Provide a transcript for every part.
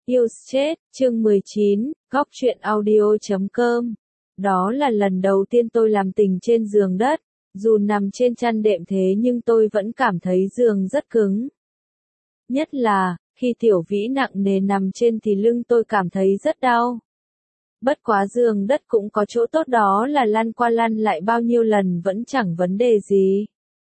Yêu chết, chương 19, góc truyện audio.com. Đó là lần đầu tiên tôi làm tình trên giường đất, dù nằm trên chăn đệm thế nhưng tôi vẫn cảm thấy giường rất cứng. Nhất là, khi Tiểu Vĩ nặng nề nằm trên thì lưng tôi cảm thấy rất đau. Bất quá giường đất cũng có chỗ tốt, đó là lăn qua lăn lại bao nhiêu lần vẫn chẳng vấn đề gì.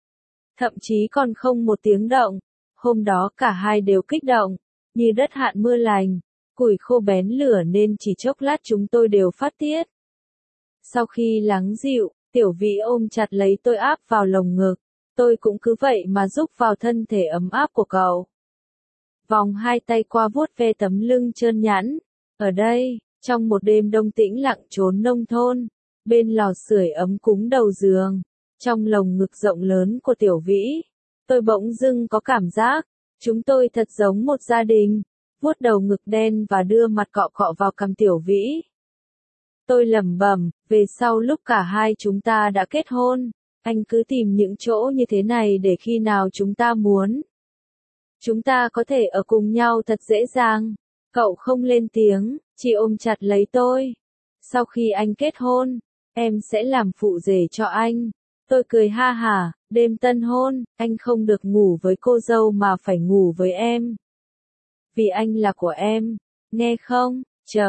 Thậm chí còn không một tiếng động. Hôm đó cả hai đều kích động, như đất hạn mưa lành, củi khô bén lửa nên chỉ chốc lát chúng tôi đều phát tiết. Sau khi lắng dịu, Tiểu Vĩ ôm chặt lấy tôi áp vào lồng ngực, tôi cũng cứ vậy mà rúc vào thân thể ấm áp của cậu. Vòng hai tay qua vuốt ve tấm lưng trơn nhẵn. Ở đây, trong một đêm đông tĩnh lặng chốn nông thôn, bên lò sưởi ấm cúng đầu giường, trong lồng ngực rộng lớn của Tiểu Vĩ, tôi bỗng dưng có cảm giác, chúng tôi thật giống một gia đình, vuốt đầu ngực đen và đưa mặt cọ cọ vào cằm Tiểu Vĩ. Tôi lẩm bẩm, về sau lúc cả hai chúng ta đã kết hôn, anh cứ tìm những chỗ như thế này để khi nào chúng ta muốn, chúng ta có thể ở cùng nhau thật dễ dàng. Cậu không lên tiếng, chỉ ôm chặt lấy tôi. Sau khi anh kết hôn, em sẽ làm phụ rể cho anh. Tôi cười ha hả, đêm tân hôn, anh không được ngủ với cô dâu mà phải ngủ với em. Vì anh là của em, nghe không?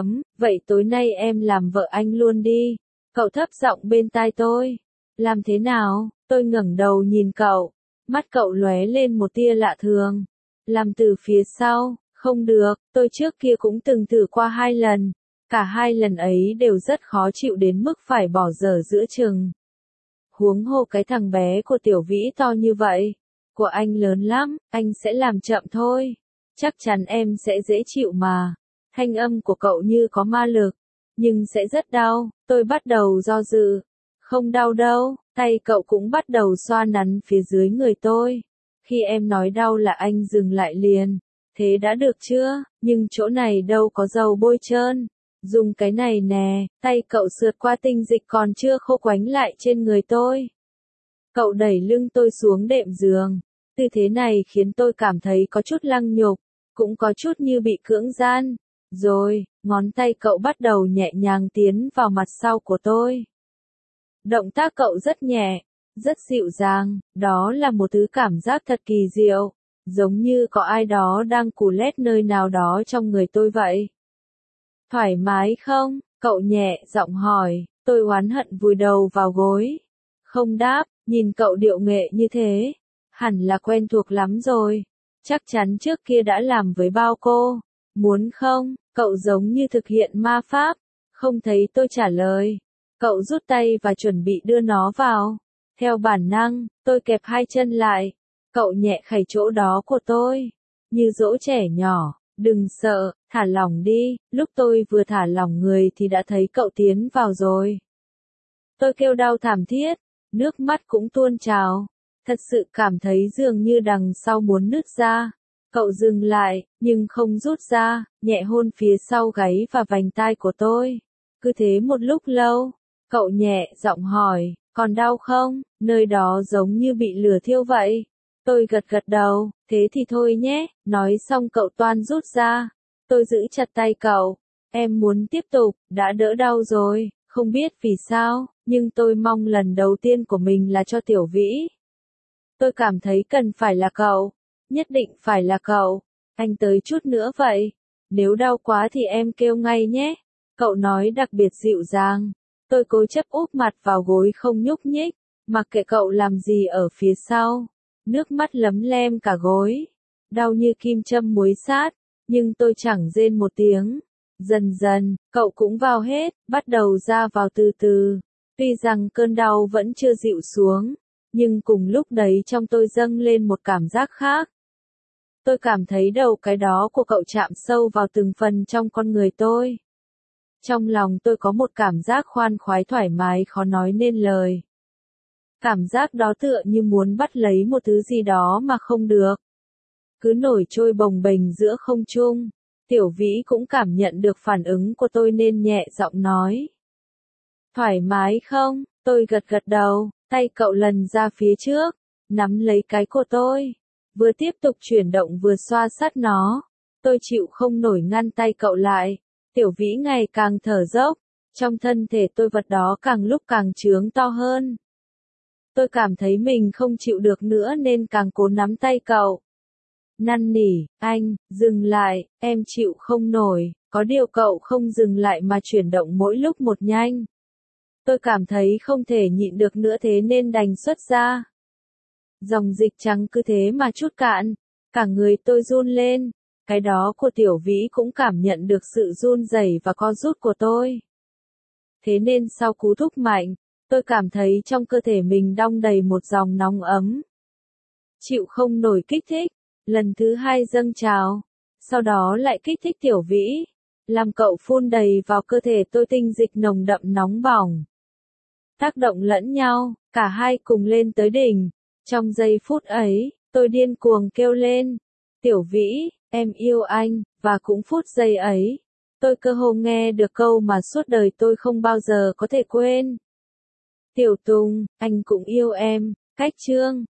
Vậy tối nay em làm vợ anh luôn đi. Cậu thấp giọng bên tai tôi. Làm thế nào? Tôi ngẩng đầu nhìn cậu. Mắt cậu lóe lên một tia lạ thường. Làm từ phía sau. Không được, tôi trước kia cũng từng thử qua 2 lần. Cả 2 lần ấy đều rất khó chịu đến mức phải bỏ dở giữa chừng. Huống hồ cái thằng bé của Tiểu Vĩ to như vậy. Của anh lớn lắm, anh sẽ làm chậm thôi. Chắc chắn em sẽ dễ chịu mà. Thanh âm của cậu như có ma lực. Nhưng sẽ rất đau, tôi bắt đầu do dự. Không đau đâu, tay cậu cũng bắt đầu xoa nắn phía dưới người tôi. Khi em nói đau là anh dừng lại liền. Thế đã được chưa? Nhưng chỗ này đâu có dầu bôi trơn. Dùng cái này nè, tay cậu sượt qua tinh dịch còn chưa khô quánh lại trên người tôi. Cậu đẩy lưng tôi xuống đệm giường. Tư thế này khiến tôi cảm thấy có chút lăng nhục, cũng có chút như bị cưỡng gian. Rồi, ngón tay cậu bắt đầu nhẹ nhàng tiến vào mặt sau của tôi. Động tác cậu rất nhẹ, rất dịu dàng, đó là một thứ cảm giác thật kỳ diệu. Giống như có ai đó đang cù lét nơi nào đó trong người tôi vậy. Thoải mái không? Cậu nhẹ giọng hỏi, tôi oán hận vùi đầu vào gối. Không đáp, nhìn cậu điệu nghệ như thế. Hẳn là quen thuộc lắm rồi. Chắc chắn trước kia đã làm với bao cô. Muốn không? Cậu giống như thực hiện ma pháp. Không thấy tôi trả lời. Cậu rút tay và chuẩn bị đưa nó vào. Theo bản năng, tôi kẹp 2 chân lại. Cậu nhẹ khẩy chỗ đó của tôi, như dỗ trẻ nhỏ, đừng sợ, thả lỏng đi. Lúc tôi vừa thả lỏng người thì đã thấy cậu tiến vào rồi. Tôi kêu đau thảm thiết, nước mắt cũng tuôn trào, thật sự cảm thấy dường như đằng sau muốn nứt ra. Cậu dừng lại, nhưng không rút ra, nhẹ hôn phía sau gáy và vành tai của tôi. Cứ thế một lúc lâu, cậu nhẹ giọng hỏi, còn đau không? Nơi đó giống như bị lửa thiêu vậy. Tôi gật gật đầu, thế thì thôi nhé, nói xong cậu toan rút ra. Tôi giữ chặt tay cậu, em muốn tiếp tục, đã đỡ đau rồi, không biết vì sao, nhưng tôi mong lần đầu tiên của mình là cho Tiểu Vĩ. Tôi cảm thấy cần phải là cậu, nhất định phải là cậu, anh tới chút nữa vậy, nếu đau quá thì em kêu ngay nhé. Cậu nói đặc biệt dịu dàng, tôi cố chấp úp mặt vào gối không nhúc nhích, mặc kệ cậu làm gì ở phía sau. Nước mắt lấm lem cả gối, đau như kim châm muối sát, nhưng tôi chẳng rên một tiếng. Dần dần, cậu cũng vào hết, bắt đầu ra vào từ từ. Tuy rằng cơn đau vẫn chưa dịu xuống, nhưng cùng lúc đấy trong tôi dâng lên một cảm giác khác. Tôi cảm thấy đầu cái đó của cậu chạm sâu vào từng phần trong con người tôi. Trong lòng tôi có một cảm giác khoan khoái thoải mái khó nói nên lời. Cảm giác đó tựa như muốn bắt lấy một thứ gì đó mà không được. Cứ nổi trôi bồng bềnh giữa không trung. Tiểu Vĩ cũng cảm nhận được phản ứng của tôi nên nhẹ giọng nói. Thoải mái không? Tôi gật gật đầu, tay cậu lần ra phía trước, nắm lấy cái của tôi. Vừa tiếp tục chuyển động vừa xoa sát nó. Tôi chịu không nổi ngăn tay cậu lại. Tiểu Vĩ ngày càng thở dốc. Trong thân thể tôi vật đó càng lúc càng trướng to hơn. Tôi cảm thấy mình không chịu được nữa nên càng cố nắm tay cậu. Năn nỉ, anh, dừng lại, em chịu không nổi. Có điều cậu không dừng lại mà chuyển động mỗi lúc một nhanh. Tôi cảm thấy không thể nhịn được nữa thế nên đành xuất ra. Dòng dịch trắng cứ thế mà trút cạn. Cả người tôi run lên. Cái đó của Tiểu Vĩ cũng cảm nhận được sự run rẩy và co rút của tôi. Thế nên sau cú thúc mạnh, tôi cảm thấy trong cơ thể mình đong đầy một dòng nóng ấm. Chịu không nổi kích thích, lần thứ hai dâng trào, sau đó lại kích thích Tiểu Vĩ, làm cậu phun đầy vào cơ thể tôi tinh dịch nồng đậm nóng bỏng. Tác động lẫn nhau, cả hai cùng lên tới đỉnh. Trong giây phút ấy, tôi điên cuồng kêu lên, Tiểu Vĩ, em yêu anh, và cũng phút giây ấy, tôi cơ hồ nghe được câu mà suốt đời tôi không bao giờ có thể quên. Tiểu Tùng, anh cũng yêu em, cách chương.